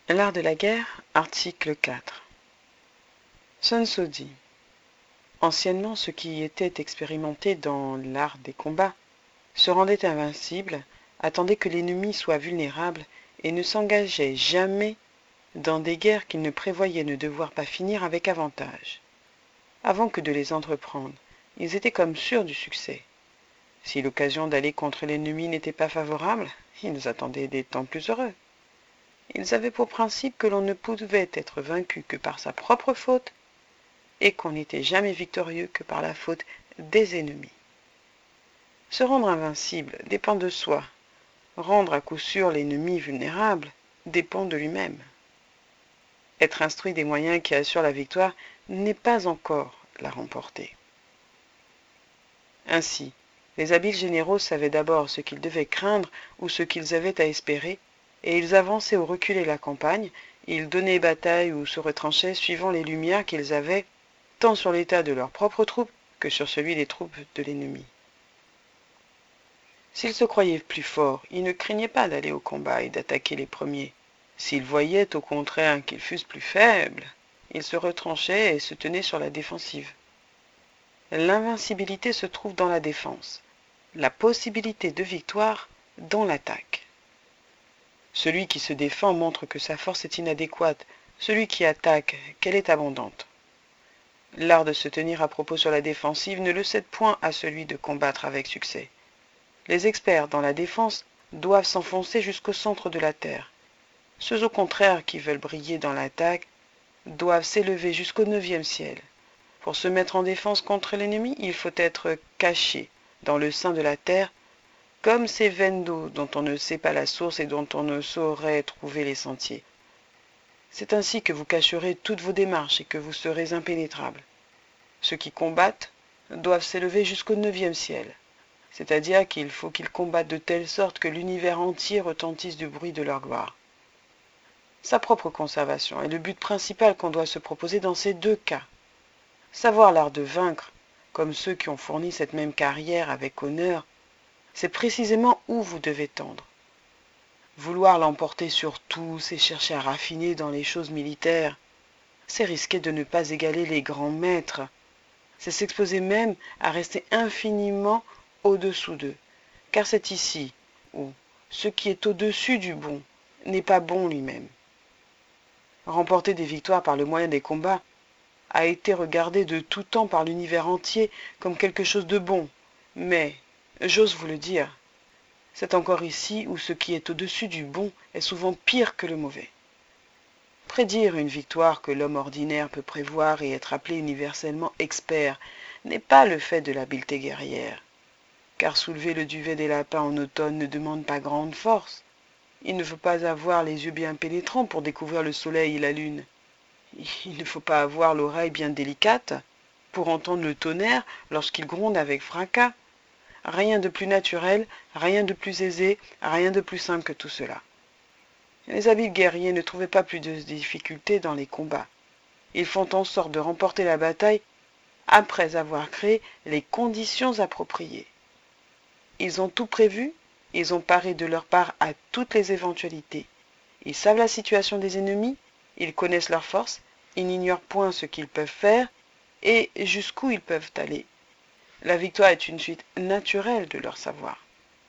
L'art de la guerre, article 4. Sun Tzu dit : anciennement, ceux qui étaient expérimentés dans l'art des combats se rendaient invincibles, attendaient que l'ennemi soit vulnérable et ne s'engageaient jamais dans des guerres qu'ils ne prévoyaient ne devoir pas finir avec avantage. Avant que de les entreprendre, ils étaient comme sûrs du succès. Si l'occasion d'aller contre l'ennemi n'était pas favorable, ils attendaient des temps plus heureux. Ils avaient pour principe que l'on ne pouvait être vaincu que par sa propre faute et qu'on n'était jamais victorieux que par la faute des ennemis. Se rendre invincible dépend de soi. Rendre à coup sûr l'ennemi vulnérable dépend de lui-même. Être instruit des moyens qui assurent la victoire n'est pas encore la remporter. Ainsi, les habiles généraux savaient d'abord ce qu'ils devaient craindre ou ce qu'ils avaient à espérer, et ils avançaient ou reculaient la campagne, ils donnaient bataille ou se retranchaient suivant les lumières qu'ils avaient, tant sur l'état de leurs propres troupes que sur celui des troupes de l'ennemi. S'ils se croyaient plus forts, ils ne craignaient pas d'aller au combat et d'attaquer les premiers. S'ils voyaient au contraire qu'ils fussent plus faibles, ils se retranchaient et se tenaient sur la défensive. L'invincibilité se trouve dans la défense, la possibilité de victoire dans l'attaque. Celui qui se défend montre que sa force est inadéquate, celui qui attaque qu'elle est abondante. L'art de se tenir à propos sur la défensive ne le cède point à celui de combattre avec succès. Les experts dans la défense doivent s'enfoncer jusqu'au centre de la terre. Ceux au contraire qui veulent briller dans l'attaque doivent s'élever jusqu'au 9e ciel. Pour se mettre en défense contre l'ennemi, il faut être caché dans le sein de la terre, comme ces veines d'eau dont on ne sait pas la source et dont on ne saurait trouver les sentiers. C'est ainsi que vous cacherez toutes vos démarches et que vous serez impénétrables. Ceux qui combattent doivent s'élever jusqu'au 9e ciel, c'est-à-dire qu'il faut qu'ils combattent de telle sorte que l'univers entier retentisse du bruit de leur gloire. Sa propre conservation est le but principal qu'on doit se proposer dans ces deux cas. Savoir l'art de vaincre, comme ceux qui ont fourni cette même carrière avec honneur, c'est précisément où vous devez tendre. Vouloir l'emporter sur tous et chercher à raffiner dans les choses militaires, c'est risquer de ne pas égaler les grands maîtres, c'est s'exposer même à rester infiniment au-dessous d'eux, car c'est ici où ce qui est au-dessus du bon n'est pas bon lui-même. Remporter des victoires par le moyen des combats a été regardé de tout temps par l'univers entier comme quelque chose de bon, mais, j'ose vous le dire, c'est encore ici où ce qui est au-dessus du bon est souvent pire que le mauvais. Prédire une victoire que l'homme ordinaire peut prévoir et être appelé universellement expert n'est pas le fait de l'habileté guerrière, car soulever le duvet des lapins en automne ne demande pas grande force. Il ne faut pas avoir les yeux bien pénétrants pour découvrir le soleil et la lune. Il ne faut pas avoir l'oreille bien délicate pour entendre le tonnerre lorsqu'il gronde avec fracas. Rien de plus naturel, rien de plus aisé, rien de plus simple que tout cela. Les habiles guerriers ne trouvaient pas plus de difficultés dans les combats. Ils font en sorte de remporter la bataille après avoir créé les conditions appropriées. Ils ont tout prévu, ils ont paré de leur part à toutes les éventualités. Ils savent la situation des ennemis, ils connaissent leurs forces, ils n'ignorent point ce qu'ils peuvent faire et jusqu'où ils peuvent aller. La victoire est une suite naturelle de leur savoir.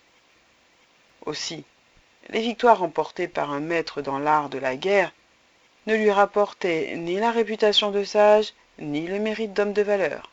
Aussi, les victoires remportées par un maître dans l'art de la guerre ne lui rapportaient ni la réputation de sage, ni le mérite d'homme de valeur.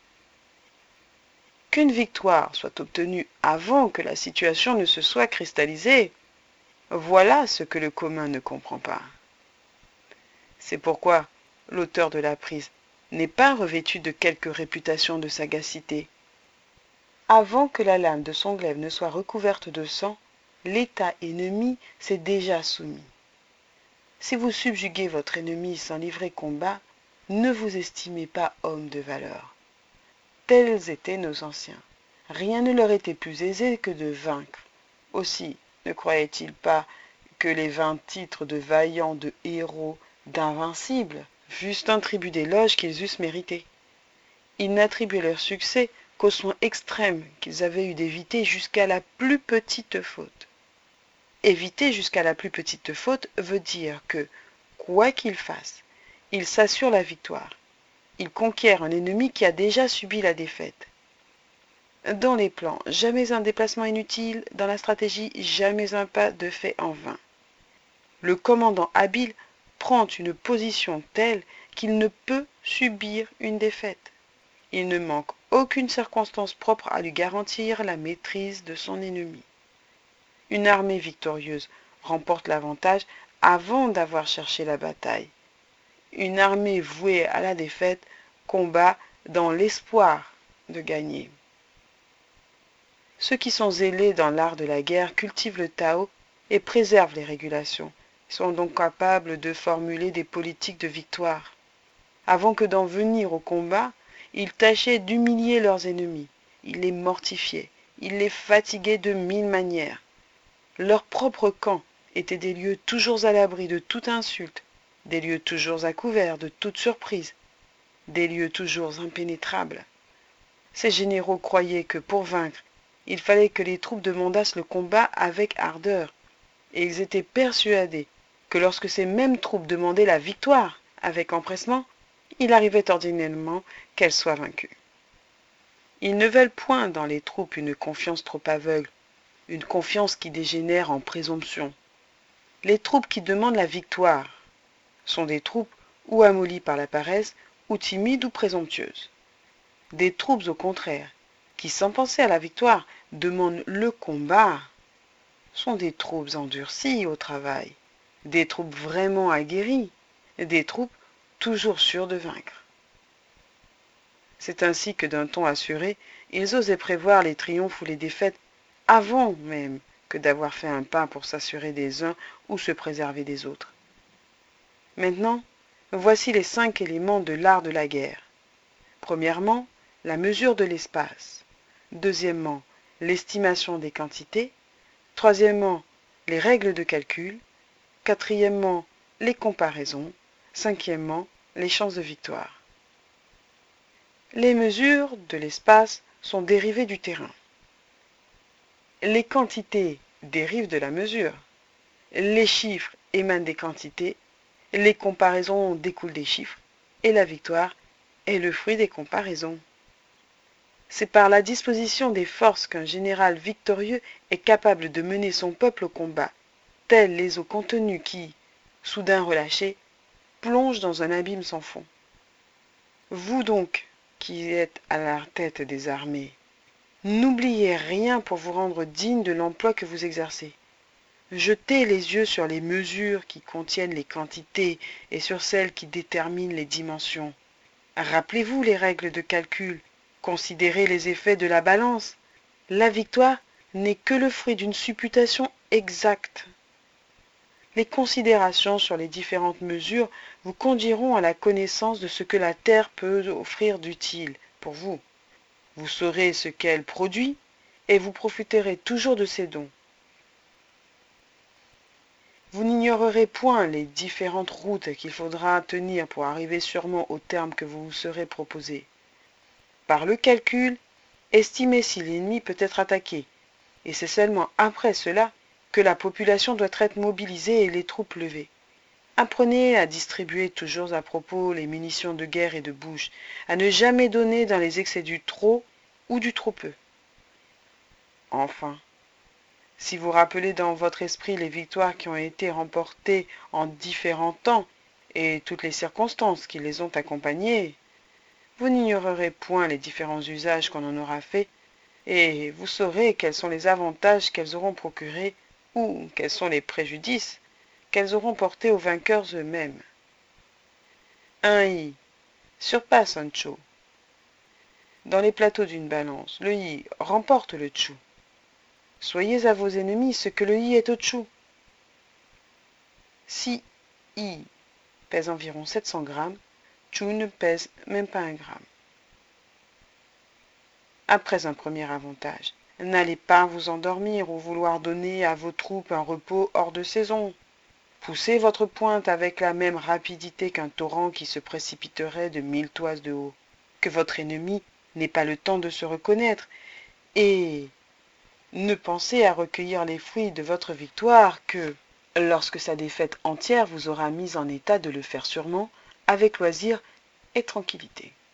Qu'une victoire soit obtenue avant que la situation ne se soit cristallisée, voilà ce que le commun ne comprend pas. C'est pourquoi l'auteur de la prise n'est pas revêtu de quelque réputation de sagacité. Avant que la lame de son glaive ne soit recouverte de sang, l'état ennemi s'est déjà soumis. Si vous subjuguez votre ennemi sans livrer combat, ne vous estimez pas homme de valeur. Tels étaient nos anciens. Rien ne leur était plus aisé que de vaincre. Aussi, ne croyaient-ils pas que les 20 titres de vaillants, de héros, d'invincibles fussent un tribut d'éloge qu'ils eussent mérité. Ils n'attribuaient leur succès qu'aux soins extrêmes qu'ils avaient eu d'éviter jusqu'à la plus petite faute. Éviter jusqu'à la plus petite faute veut dire que, quoi qu'il fasse, il s'assure la victoire. Il conquiert un ennemi qui a déjà subi la défaite. Dans les plans, jamais un déplacement inutile, dans la stratégie, jamais un pas de fait en vain. Le commandant habile prend une position telle qu'il ne peut subir une défaite. Il ne manque aucune circonstance propre à lui garantir la maîtrise de son ennemi. Une armée victorieuse remporte l'avantage avant d'avoir cherché la bataille. Une armée vouée à la défaite combat dans l'espoir de gagner. Ceux qui sont zélés dans l'art de la guerre cultivent le Tao et préservent les régulations. Ils sont donc capables de formuler des politiques de victoire. Avant que d'en venir au combat, ils tâchaient d'humilier leurs ennemis. Ils les mortifiaient. Ils les fatiguaient de 1000 manières. Leur propre camp était des lieux toujours à l'abri de toute insulte, des lieux toujours à couvert de toute surprise, des lieux toujours impénétrables. Ces généraux croyaient que pour vaincre, il fallait que les troupes demandassent le combat avec ardeur, et ils étaient persuadés que lorsque ces mêmes troupes demandaient la victoire avec empressement, il arrivait ordinairement qu'elles soient vaincues. Ils ne veulent point dans les troupes une confiance trop aveugle, une confiance qui dégénère en présomption. Les troupes qui demandent la victoire sont des troupes ou amollies par la paresse, ou timides ou présomptueuses. Des troupes au contraire, qui sans penser à la victoire demandent le combat, sont des troupes endurcies au travail, des troupes vraiment aguerries, des troupes toujours sûres de vaincre. C'est ainsi que d'un ton assuré, ils osaient prévoir les triomphes ou les défaites avant même que d'avoir fait un pas pour s'assurer des uns ou se préserver des autres. Maintenant, voici les 5 éléments de l'art de la guerre. Premièrement, la mesure de l'espace. Deuxièmement, l'estimation des quantités. Troisièmement, les règles de calcul. Quatrièmement, les comparaisons. Cinquièmement, les chances de victoire. Les mesures de l'espace sont dérivées du terrain. Les quantités dérivent de la mesure. Les chiffres émanent des quantités. Les comparaisons découlent des chiffres. Et la victoire est le fruit des comparaisons. C'est par la disposition des forces qu'un général victorieux est capable de mener son peuple au combat, tels les eaux contenues qui, soudain relâchées, plongent dans un abîme sans fond. Vous donc, qui êtes à la tête des armées, n'oubliez rien pour vous rendre digne de l'emploi que vous exercez. Jetez les yeux sur les mesures qui contiennent les quantités et sur celles qui déterminent les dimensions. Rappelez-vous les règles de calcul, considérez les effets de la balance. La victoire n'est que le fruit d'une supputation exacte. Les considérations sur les différentes mesures vous conduiront à la connaissance de ce que la Terre peut offrir d'utile pour vous. Vous saurez ce qu'elle produit et vous profiterez toujours de ses dons. Vous n'ignorerez point les différentes routes qu'il faudra tenir pour arriver sûrement au terme que vous vous serez proposé. Par le calcul, estimez si l'ennemi peut être attaqué, et c'est seulement après cela que la population doit être mobilisée et les troupes levées. Apprenez à distribuer toujours à propos les munitions de guerre et de bouche, à ne jamais donner dans les excès du trop ou du trop peu. Enfin, si vous rappelez dans votre esprit les victoires qui ont été remportées en différents temps et toutes les circonstances qui les ont accompagnées, vous n'ignorerez point les différents usages qu'on en aura faits, et vous saurez quels sont les avantages qu'elles auront procurés ou quels sont les préjudices qu'elles auront portés aux vainqueurs eux-mêmes. Un i surpasse un tchou. Dans les plateaux d'une balance, le i remporte le tchou. Soyez à vos ennemis ce que le i est au tchou. Si i pèse environ 700 grammes, tchou ne pèse même pas 1 gramme. Après un premier avantage, n'allez pas vous endormir ou vouloir donner à vos troupes un repos hors de saison. Poussez votre pointe avec la même rapidité qu'un torrent qui se précipiterait de 1000 toises de haut. Que votre ennemi n'ait pas le temps de se reconnaître, et Ne pensez à recueillir les fruits de votre victoire que, lorsque sa défaite entière vous aura mis en état de le faire sûrement, avec loisir et tranquillité.